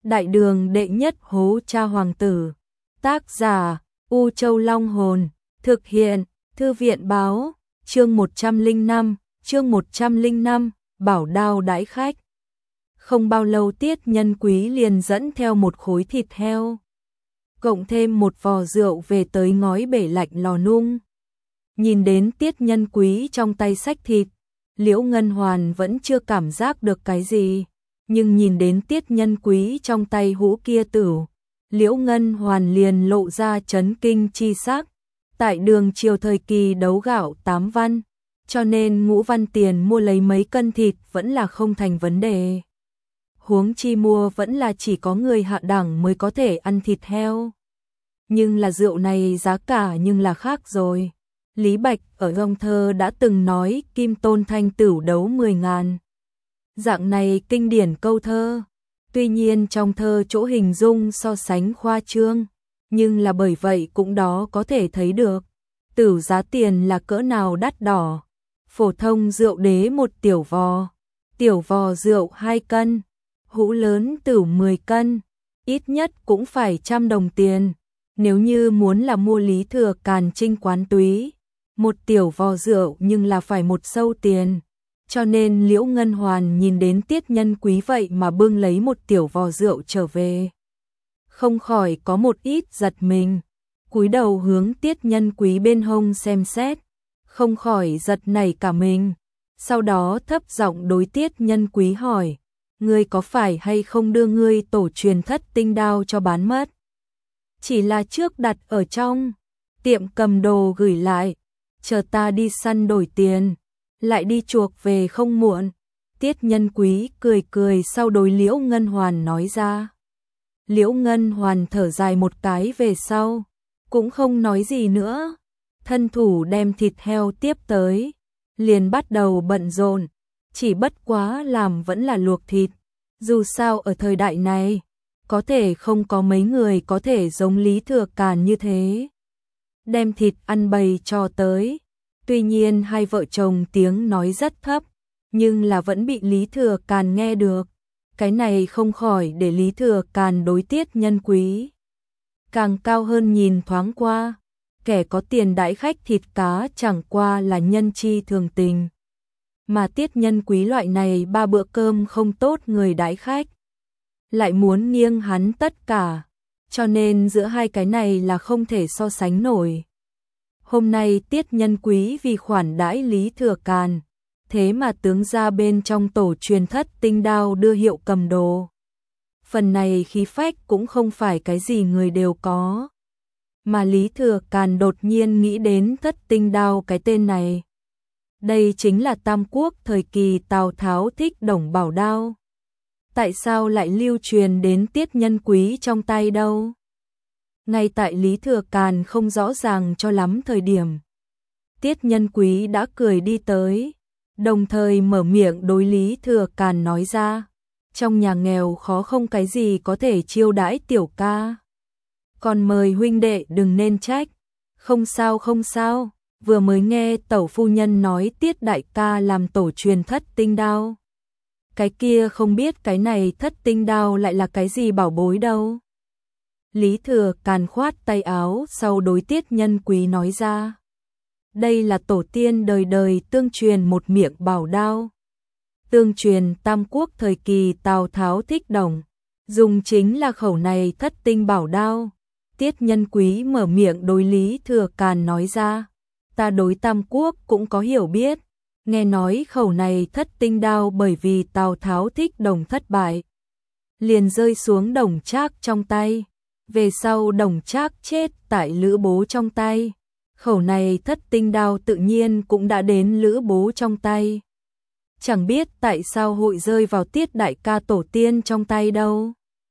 Đại đường đệ nhất hố cha hoàng tử. Tác giả U Châu Long Hồn. Thực hiện Thư viện Báo. Chương 105, Bảo Đao đãi khách. Không bao lâu Tiết Nhân Quý liền dẫn theo một khối thịt heo, cộng thêm một vò rượu về tới ngói bể lạnh lò nung. Nhìn đến Tiết Nhân Quý trong tay xách thịt, Liễu Ngân Hoàn vẫn chưa cảm giác được cái gì, nhưng nhìn đến Tiết Nhân Quý trong tay hũ kia tửu, Liễu Ngân Hoàn liền lộ ra chấn kinh chi sắc. Tại đường triều thời kỳ đấu gạo 8 văn, cho nên Ngũ văn tiền mua lấy mấy cân thịt vẫn là không thành vấn đề. Huống chi mua vẫn là chỉ có người hạ đẳng mới có thể ăn thịt heo. Nhưng là rượu này giá cả nhưng là khác rồi. Lý Bạch ở trong thơ đã từng nói Kim Tôn Thanh Tửu đấu 10.000. Dạng này kinh điển câu thơ. Tuy nhiên trong thơ chỗ hình dung so sánh khoa trương, nhưng là bởi vậy cũng đó có thể thấy được tửu giá tiền là cỡ nào đắt đỏ. Phổ thông rượu đế một tiểu vò rượu 2 cân, hũ lớn tửu 10 cân, ít nhất cũng phải 100 đồng tiền. Nếu như muốn là mua Lý Thừa Càn Trinh quán túy, một tiểu vò rượu nhưng là phải một sâu tiền. Cho nên Liễu Ngân Hoàn nhìn đến Tiết Nhân Quý vậy mà bưng lấy một tiểu vò rượu trở về, không khỏi có một ít giật mình, cúi đầu hướng Tiết Nhân Quý bên hông xem xét, không khỏi giật nảy cả mình. Sau đó thấp giọng đối Tiết Nhân Quý hỏi, ngươi có phải hay không đưa ngươi tổ truyền thất tinh đao cho bán mất? Chỉ là trước đặt ở trong tiệm cầm đồ gửi lại, chờ ta đi săn đổi tiền, lại đi chuộc về không muộn. Tiết Nhân Quý cười cười sau đối Liễu Ngân Hoàn nói ra. Liễu Ngân Hoàn thở dài một cái về sau, cũng không nói gì nữa, thân thủ đem thịt heo tiếp tới, liền bắt đầu bận rộn, chỉ bất quá làm vẫn là luộc thịt. Dù sao ở thời đại này, có thể không có mấy người có thể giống Lý Thừa Càn như thế, đem thịt ăn bày cho tới. Tuy nhiên hai vợ chồng tiếng nói rất thấp, nhưng là vẫn bị Lý Thừa Càn nghe được. Cái này không khỏi để Lý Thừa Càn đối Tiết Nhân Quý càng cao hơn nhìn thoáng qua. Kẻ có tiền đãi khách thịt cá chẳng qua là nhân chi thường tình, mà Tiết Nhân Quý loại này 3 bữa cơm không tốt người đãi khách, lại muốn nghiêng hắn tất cả, cho nên giữa hai cái này là không thể so sánh nổi. Hôm nay Tiết Nhân Quý vì khoản đãi Lý Thừa Càn, thế mà tướng ra bên trong tổ truyền thất tinh đao đưa hiệu cầm đồ. Phần này khí phách cũng không phải cái gì người đều có. Mà Lý Thừa Càn đột nhiên nghĩ đến thất tinh đao cái tên này. Đây chính là Tam Quốc thời kỳ Tào Tháo thích Đồng Bảo đao. Tại sao lại lưu truyền đến Tiết Nhân Quý trong tay đâu? Ngay tại Lý Thừa Càn không rõ ràng cho lắm thời điểm, Tiết Nhân Quý đã cười đi tới, đồng thời mở miệng đối Lý Thừa Càn nói ra, trong nhà nghèo khó không cái gì có thể chiêu đãi tiểu ca, còn mời huynh đệ đừng nên trách. Không sao, vừa mới nghe tẩu phu nhân nói Tiết đại ca làm tổ truyền thất tinh đao. Cái kia không biết cái này thất tinh đao lại là cái gì bảo bối đâu. Lý Thừa Càn khoát tay áo sau đối Tiết Nhân Quý nói ra. Đây là tổ tiên đời đời tương truyền một miệng bảo đao. Tương truyền Tam Quốc thời kỳ Tào Tháo thích Đồng, dùng chính là khẩu này thất tinh bảo đao. Tiết Nhân Quý mở miệng đối Lý Thừa Càn nói ra. Ta đối Tam Quốc cũng có hiểu biết, nghe nói khẩu này thất tinh đao bởi vì Tào Tháo thích Đồng thất bại, liền rơi xuống Đồng Trác trong tay. Về sau Đồng Trác chết tại Lữ Bố trong tay, khẩu này thất tinh đao tự nhiên cũng đã đến Lữ Bố trong tay. Chẳng biết tại sao hội rơi vào Tiết đại ca tổ tiên trong tay đâu.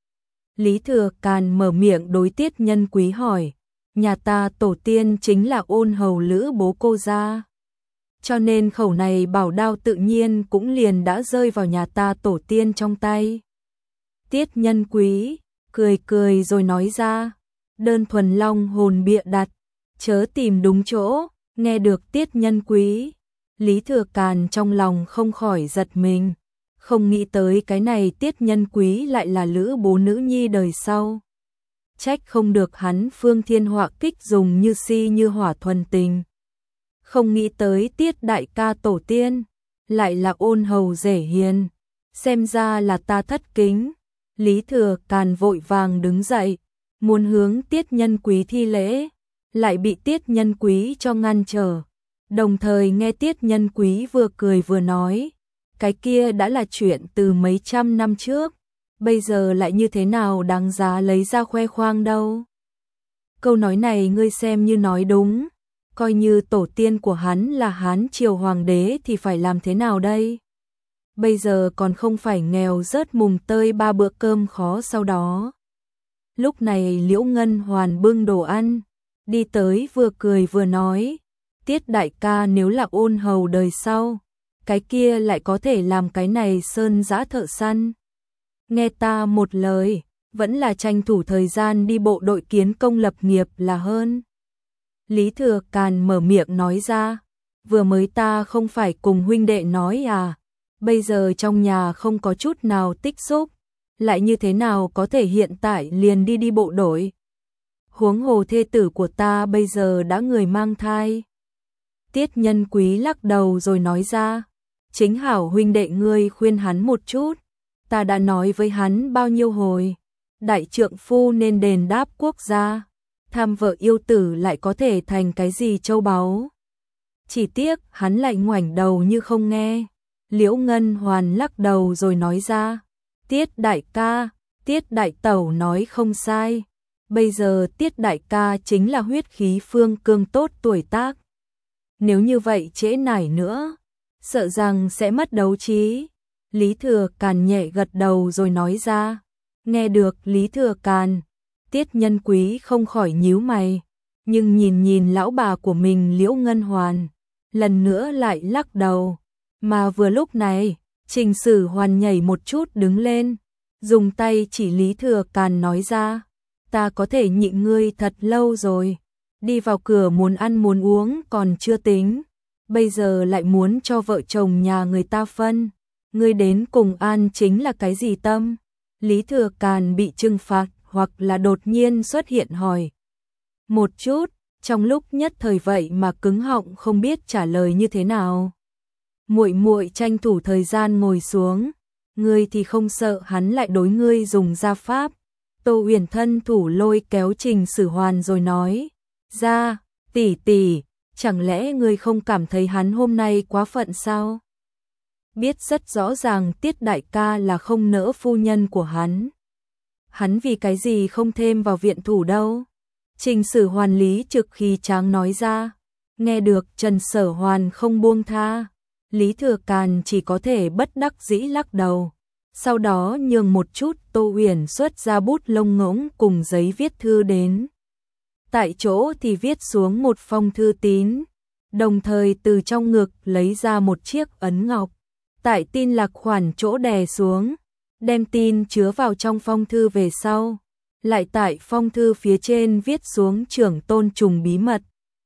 Lý Thừa Càn mở miệng đối Tiết Nhân Quý hỏi, nhà ta tổ tiên chính là ôn hầu Lữ Bố cô gia, cho nên khẩu này bảo đao tự nhiên cũng liền đã rơi vào nhà ta tổ tiên trong tay. Tiết Nhân Quý cười cười rồi nói ra, đơn thuần long hồn bịa đặt, chớ tìm đúng chỗ. Nghe được Tiết Nhân Quý, Lý Thừa Càn trong lòng không khỏi giật mình, Không nghĩ tới cái này Tiết Nhân Quý lại là lữ bố nữ nhi đời sau. Trách không được hắn Phương Thiên Họa kích dùng như si như hỏa thuần tình. Không nghĩ tới Tiết đại ca tổ tiên, lại là ôn hầu dễ hiền. Xem ra là ta thất kính. Lý Thừa Càn vội vàng đứng dậy, muốn hướng Tiết Nhân Quý thi lễ, lại bị Tiết Nhân Quý cho ngăn trở. Đồng thời nghe Tiết Nhân Quý vừa cười vừa nói, cái kia đã là chuyện từ mấy trăm năm trước, bây giờ lại như thế nào đáng giá lấy ra khoe khoang đâu. Câu nói này ngươi xem như nói đúng, coi như tổ tiên của hắn là Hán triều hoàng đế thì phải làm thế nào đây? Bây giờ còn không phải nghèo rớt mùng tơi 3 bữa cơm khó sau đó. Lúc này Liễu Ngân Hoàn bưng đồ ăn, đi tới vừa cười vừa nói, Tiết đại ca nếu là ôn hầu đời sau, cái kia lại có thể làm cái này sơn giã thợ săn. Nghe ta một lời, vẫn là tranh thủ thời gian đi bộ đội kiến công lập nghiệp là hơn. Lý Thừa Càn mở miệng nói ra, vừa mới ta không phải cùng huynh đệ nói à, bây giờ trong nhà không có chút nào tích xúc, lại như thế nào có thể hiện tại liền đi bộ đội. Huống hồ thê tử của ta bây giờ đã người mang thai. Tiết Nhân Quý lắc đầu rồi nói ra, chính hảo huynh đệ ngươi khuyên hắn một chút, ta đã nói với hắn bao nhiêu hồi, đại trượng phu nên đền đáp quốc gia, tham vợ yêu tử lại có thể thành cái gì châu báu. Chỉ tiếc hắn lại ngoảnh đầu như không nghe. Liễu Ngân Hoàn lắc đầu rồi nói ra, Tiết đại ca, Tiết đại tẩu nói không sai, bây giờ Tiết đại ca chính là huyết khí phương cương tốt tuổi tác. Nếu như vậy trễ nải nữa, sợ rằng sẽ mất đấu trí. Lý Thừa Càn nhẹ gật đầu rồi nói ra, nghe được Lý Thừa Càn, Tiết Nhân Quý không khỏi nhíu mày, nhưng nhìn lão bà của mình Liễu Ngân Hoàn, lần nữa lại lắc đầu. Mà vừa lúc này, Trình Sử Hoàn nhảy một chút đứng lên, dùng tay chỉ Lý Thừa Càn nói ra, ta có thể nhịn ngươi thật lâu rồi, đi vào cửa muốn ăn muốn uống còn chưa tính, bây giờ lại muốn cho vợ chồng nhà người ta phân, ngươi đến cùng an chính là cái gì tâm? Lý Thừa Càn bị trừng phạt hoặc là đột nhiên xuất hiện hỏi một chút, trong lúc nhất thời vậy mà cứng họng không biết trả lời như thế nào. Muội muội tranh thủ thời gian ngồi xuống, ngươi thì không sợ hắn lại đối ngươi dùng gia pháp. Tô Uyển thân thủ lôi kéo Trình Sử Hoàn rồi nói, ra, tỷ tỷ, chẳng lẽ ngươi không cảm thấy hắn hôm nay quá phận sao? Biết rất rõ ràng Tiết đại ca là không nỡ phu nhân của hắn. Hắn vì cái gì không thêm vào viện thủ đâu? Trình Sử Hoàn lý trực khí tráng nói ra, nghe được Trần Sở Hoàn không buông tha. Lý Thừa Càn chỉ có thể bất đắc dĩ lắc đầu, sau đó nhường một chút Tô Uyển xuất ra bút lông ngỗng cùng giấy viết thư đến. Tại chỗ thì viết xuống một phong thư tín, đồng thời từ trong ngực lấy ra một chiếc ấn ngọc, tại tin lạc khoản chỗ đè xuống, đem tin chứa vào trong phong thư về sau, lại tại phong thư phía trên viết xuống trưởng tôn trùng bí mật.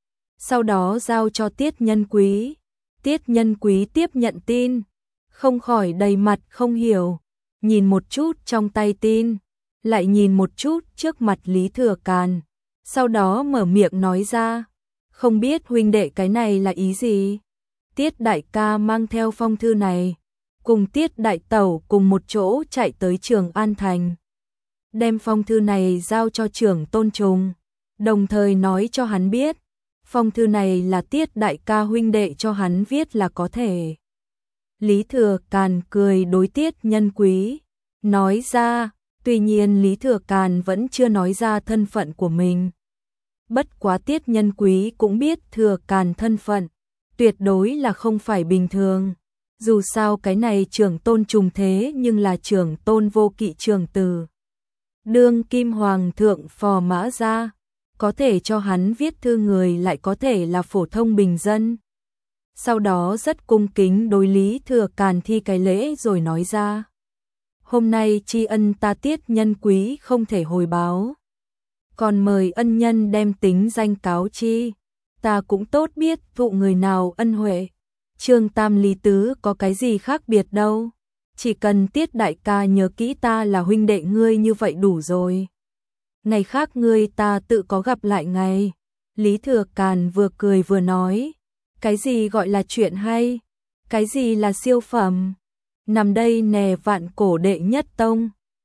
Sau đó giao cho Tiết Nhân Quý. Tiết Nhân Quý tiếp nhận tin, không khỏi đầy mặt không hiểu, nhìn một chút trong tay tin, lại nhìn một chút trước mặt Lý Thừa Càn, sau đó mở miệng nói ra, không biết huynh đệ cái này là ý gì? Tiết đại ca mang theo phong thư này, cùng Tiết đại tẩu cùng một chỗ chạy tới Trường An Thành, đem phong thư này giao cho trưởng tôn trùng, đồng thời nói cho hắn biết, phong thư này là Tiết đại ca huynh đệ cho hắn viết là có thể. Lý Thừa Càn cười đối Tiết Nhân Quý, nói ra, tuy nhiên Lý Thừa Càn vẫn chưa nói ra thân phận của mình. Bất quá Tiết Nhân Quý cũng biết Thừa Càn thân phận, tuyệt đối là không phải bình thường. Dù sao cái này trưởng tôn trùng thế nhưng là trưởng tôn vô kỵ trưởng tử. Đương kim hoàng thượng phò mã ra, có thể cho hắn viết thư người lại có thể là phổ thông bình dân. Sau đó rất cung kính đối Lý Thừa Càn thi cái lễ rồi nói ra, hôm nay tri ân ta Tiết Nhân Quý không thể hồi báo, còn mời ân nhân đem tính danh cáo chi, ta cũng tốt biết thụ người nào ân huệ. Trương Tam Lý Tứ có cái gì khác biệt đâu, chỉ cần Tiết đại ca nhớ kỹ ta là huynh đệ ngươi như vậy đủ rồi. Ngày khác ngươi ta tự có gặp lại ngày. Lý Thừa Càn vừa cười vừa nói, cái gì gọi là chuyện hay, cái gì là siêu phẩm, nằm đây nè vạn cổ đệ nhất tông.